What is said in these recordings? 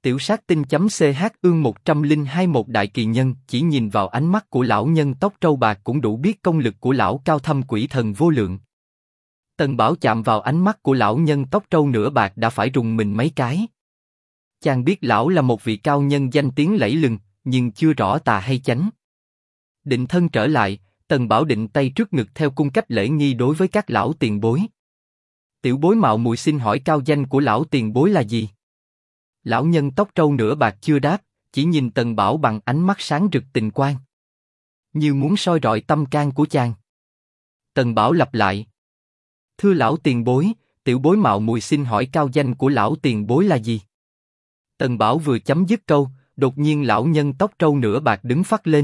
Tiểu sát tinh.ch ương 102 một đại kỳ nhân, chỉ nhìn vào ánh mắt của lão nhân tóc trâu bạc cũng đủ biết công lực của lão cao thâm quỷ thần vô lượng. Tần Bảo chạm vào ánh mắt của lão nhân tóc trâu nửa bạc đã phải rùng mình mấy cái. Chàng biết lão là một vị cao nhân danh tiếng lẫy lừng, nhưng chưa rõ tà hay chánh. Định thân trở lại, Tần Bảo định tay trước ngực theo cung cách lễ nghi đối với các lão tiền bối. Tiểu bối mạo muội xin hỏi cao danh của lão tiền bối là gì? Lão nhân tóc trâu nửa bạc chưa đáp, chỉ nhìn Tần Bảo bằng ánh mắt sáng rực tình quang, như muốn soi rọi tâm can của chàng. Tần Bảo lặp lại: thưa lão tiền bối, tiểu bối mạo muội xin hỏi cao danh của lão tiền bối là gì? Tần Bảo vừa chấm dứt câu, đột nhiên lão nhân tóc trâu nửa bạc đứng phắt lên.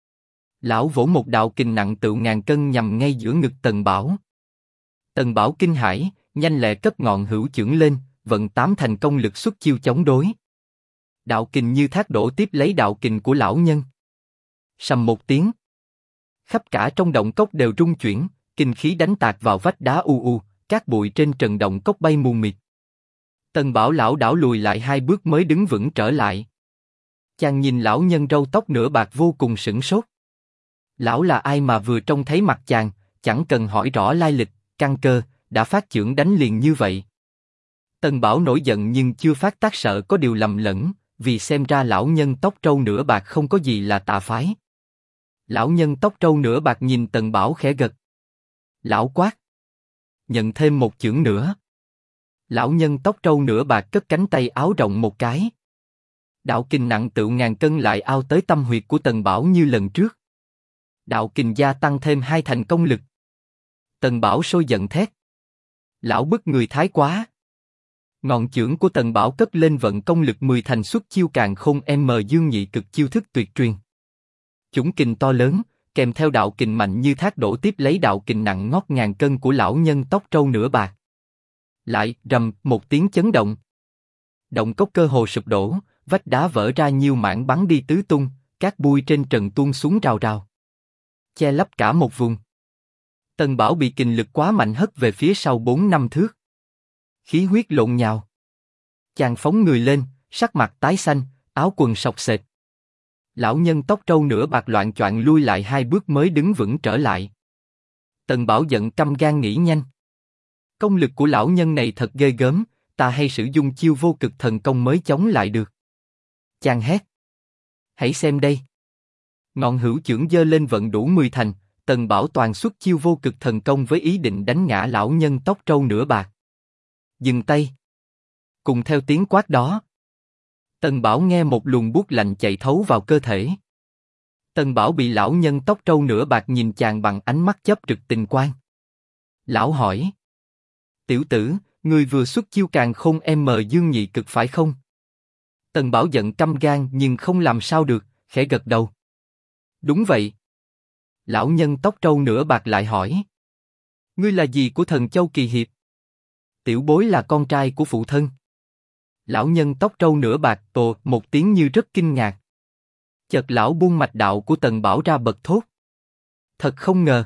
Lão vỗ một đạo kình nặng tựu ngàn cân nhằm ngay giữa ngực Tần Bảo. Tần Bảo kinh hãi, nhanh lẹ cất ngọn hữu chưởng lên, vận tám thành công lực xuất chiêu chống đối. Đạo kình như thác đổ tiếp lấy đạo kình của lão nhân. Sầm một tiếng, khắp cả trong động cốc đều rung chuyển, kinh khí đánh tạc vào vách đá u u, cát bụi trên trần động cốc bay mù mịt. Tần Bảo lảo đảo lùi lại hai bước mới đứng vững trở lại. Chàng nhìn lão nhân râu tóc nửa bạc vô cùng sửng sốt. Lão là ai mà vừa trông thấy mặt chàng, chẳng cần hỏi rõ lai lịch, căn cơ, đã phát chưởng đánh liền như vậy. Tần Bảo nổi giận nhưng chưa phát tác, sợ có điều lầm lẫn, vì xem ra lão nhân tóc trâu nửa bạc không có gì là tà phái. Lão nhân tóc trâu nửa bạc nhìn Tần Bảo khẽ gật. Lão quát: nhận thêm một chưởng nữa. Lão nhân tóc trâu nửa bạc cất cánh tay áo rộng một cái. Đạo kình nặng tựu ngàn cân lại ao tới tâm huyệt của Tần Bảo như lần trước. Đạo kình gia tăng thêm hai thành công lực. Tần Bảo sôi giận thét: lão bức người thái quá! Ngọn chưởng của Tần Bảo cất lên vận công lực 10 thành xuất chiêu càn khôn dương nhị cực chiêu thức tuyệt truyền. Chủng kình to lớn, kèm theo đạo kình mạnh như thác đổ tiếp lấy đạo kình nặng ngót ngàn cân của lão nhân tóc trâu nửa bạc. Lại rầm một tiếng chấn động. Động cốc cơ hồ sụp đổ, vách đá vỡ ra nhiều mảng bắn đi tứ tung, cát bụi trên trần tuôn xuống rào rào, che lấp cả một vùng. Tần Bảo bị kình lực quá mạnh hất về phía sau 4-5 thước. Khí huyết lộn nhào. Chàng phóng người lên, sắc mặt tái xanh, áo quần sọc sệt. Lão nhân tóc trâu nửa bạc loạng choạng lui lại hai bước mới đứng vững trở lại. Tần Bảo giận căm gan nghĩ nhanh. Công lực của lão nhân này thật ghê gớm, ta hay sử dụng chiêu vô cực thần công mới chống lại được. Chàng hét: hãy xem đây. Ngọn hữu chưởng giơ lên vận đủ 10 thành, Tần Bảo toàn xuất chiêu vô cực thần công với ý định đánh ngã lão nhân tóc trâu nửa bạc. Dừng tay. Cùng theo tiếng quát đó, Tần Bảo nghe một luồng buốt lạnh chạy thấu vào cơ thể. Tần Bảo bị lão nhân tóc trâu nửa bạc nhìn chàng bằng ánh mắt chớp rực tình quang. Lão hỏi: tiểu tử, ngươi vừa xuất chiêu càn khôn dương nhị cực phải không? Tần Bảo giận căm gan nhưng không làm sao được, khẽ gật đầu. Đúng vậy. Lão nhân tóc trâu nửa bạc lại hỏi: ngươi là gì của thần châu kỳ hiệp? Tiểu bối là con trai của phụ thân. Lão nhân tóc trâu nửa bạc ồ một tiếng như rất kinh ngạc. Chợt lão buông mạch đạo của Tần Bảo ra bật thốt: thật không ngờ.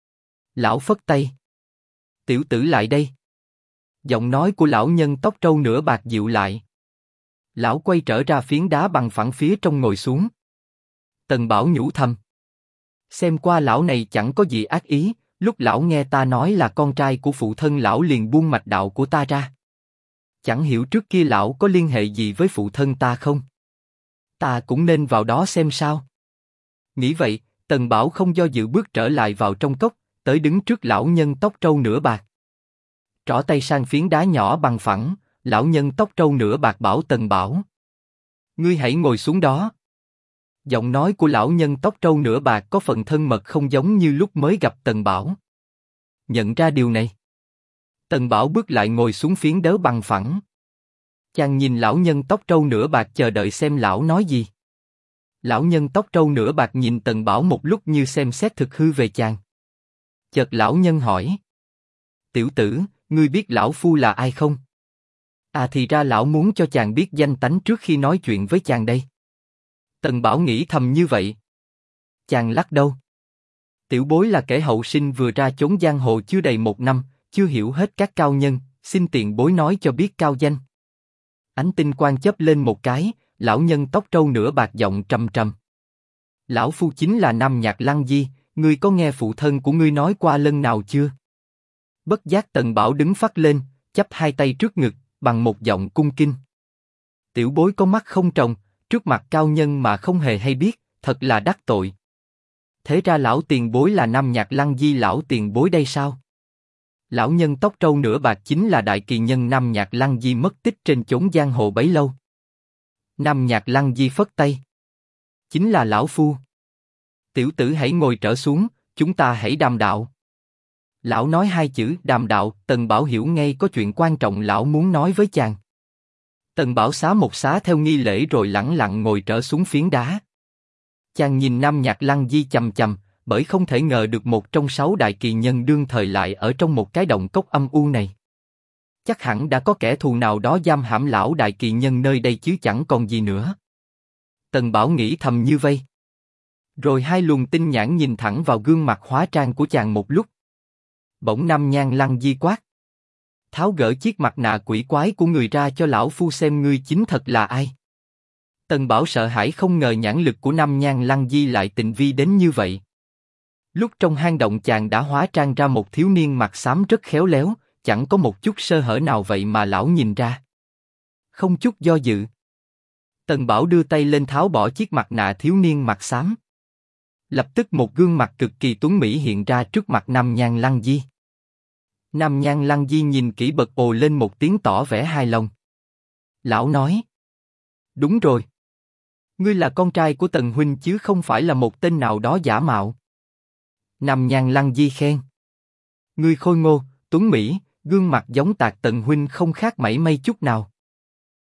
Lão phất tay: tiểu tử lại đây. Giọng nói của lão nhân tóc trâu nửa bạc dịu lại. Lão quay trở ra phiến đá bằng phẳng phía trong ngồi xuống. Tần Bảo nhủ thầm: xem qua lão này chẳng có gì ác ý, lúc lão nghe ta nói là con trai của phụ thân lão liền buông mạch đạo của ta ra. Chẳng hiểu trước kia lão có liên hệ gì với phụ thân ta không? Ta cũng nên vào đó xem sao. Nghĩ vậy, Tần Bảo không do dự bước trở lại vào trong cốc, tới đứng trước lão nhân tóc trâu nửa bạc. Trỏ tay sang phiến đá nhỏ bằng phẳng, lão nhân tóc trâu nửa bạc bảo Tần Bảo: ngươi hãy ngồi xuống đó. Giọng nói của lão nhân tóc trâu nửa bạc có phần thân mật không giống như lúc mới gặp Tần Bảo. Nhận ra điều này, Tần Bảo bước lại ngồi xuống phiến đá bằng phẳng. Chàng nhìn lão nhân tóc trâu nửa bạc chờ đợi xem lão nói gì. Lão nhân tóc trâu nửa bạc nhìn Tần Bảo một lúc như xem xét thực hư về chàng. Chợt lão nhân hỏi: tiểu tử, ngươi biết lão phu là ai không? À thì ra lão muốn cho chàng biết danh tánh trước khi nói chuyện với chàng đây. Tần Bảo nghĩ thầm như vậy. Chàng lắc đầu: tiểu bối là kẻ hậu sinh vừa ra chốn giang hồ chưa đầy 1 năm, chưa hiểu hết các cao nhân, xin tiền bối nói cho biết cao danh. Ánh tinh quang chớp lên một cái, lão nhân tóc trâu nửa bạc giọng trầm trầm. Lão phu chính là Nam Nhạc Lăng Di, ngươi có nghe phụ thân của ngươi nói qua lần nào chưa? Bất giác Tần Bảo đứng phắt lên, chắp hai tay trước ngực, bằng một giọng cung kính. Tiểu bối có mắt không tròng, trước mặt cao nhân mà không hề hay biết, thật là đắc tội. Thế ra lão tiền bối là Nam Nhạc Lăng Di lão tiền bối đây sao? Lão nhân tóc trâu nửa bạc chính là đại kỳ nhân Nam Nhạc Lăng Di mất tích trên chốn giang hồ bấy lâu. Nam Nhạc Lăng Di phất tay. Chính là lão phu. Tiểu tử hãy ngồi trở xuống, chúng ta hãy đàm đạo. Lão nói hai chữ đàm đạo, Tần Bảo hiểu ngay có chuyện quan trọng lão muốn nói với chàng. Tần Bảo xá một xá theo nghi lễ rồi lẳng lặng ngồi trở xuống phiến đá. Chàng nhìn Nam Nhạc Lăng Di chằm chằm, bởi không thể ngờ được một trong 6 đại kỳ nhân đương thời lại ở trong một cái động cốc âm u này. Chắc hẳn đã có kẻ thù nào đó giam hãm lão đại kỳ nhân nơi đây chứ chẳng còn gì nữa. Tần Bảo nghĩ thầm như vây. Rồi hai luồng tinh nhãn nhìn thẳng vào gương mặt hóa trang của chàng một lúc. Bỗng Nam Nhạc Lăng Di quát: tháo gỡ chiếc mặt nạ quỷ quái của người ra cho lão phu xem ngươi chính thật là ai. Tần Bảo sợ hãi không ngờ nhãn lực của Nam Nhạc Lăng Di lại tinh vi đến như vậy. Lúc trong hang động chàng đã hóa trang ra một thiếu niên mặt xám rất khéo léo, chẳng có một chút sơ hở nào vậy mà lão nhìn ra. Không chút do dự, Tần Bảo đưa tay lên tháo bỏ chiếc mặt nạ thiếu niên mặt xám. Lập tức một gương mặt cực kỳ tuấn mỹ hiện ra trước mặt Nam Nhạc Lăng Di. Nam Nhạc Lăng Di nhìn kỹ bật ồ lên một tiếng tỏ vẻ hài lòng. Lão nói: đúng rồi. Ngươi là con trai của Tần huynh chứ không phải là một tên nào đó giả mạo. Nam Nhạc Lăng Di khen: ngươi khôi ngô, tuấn mỹ, gương mặt giống Tạc Tần huynh không khác mảy may chút nào.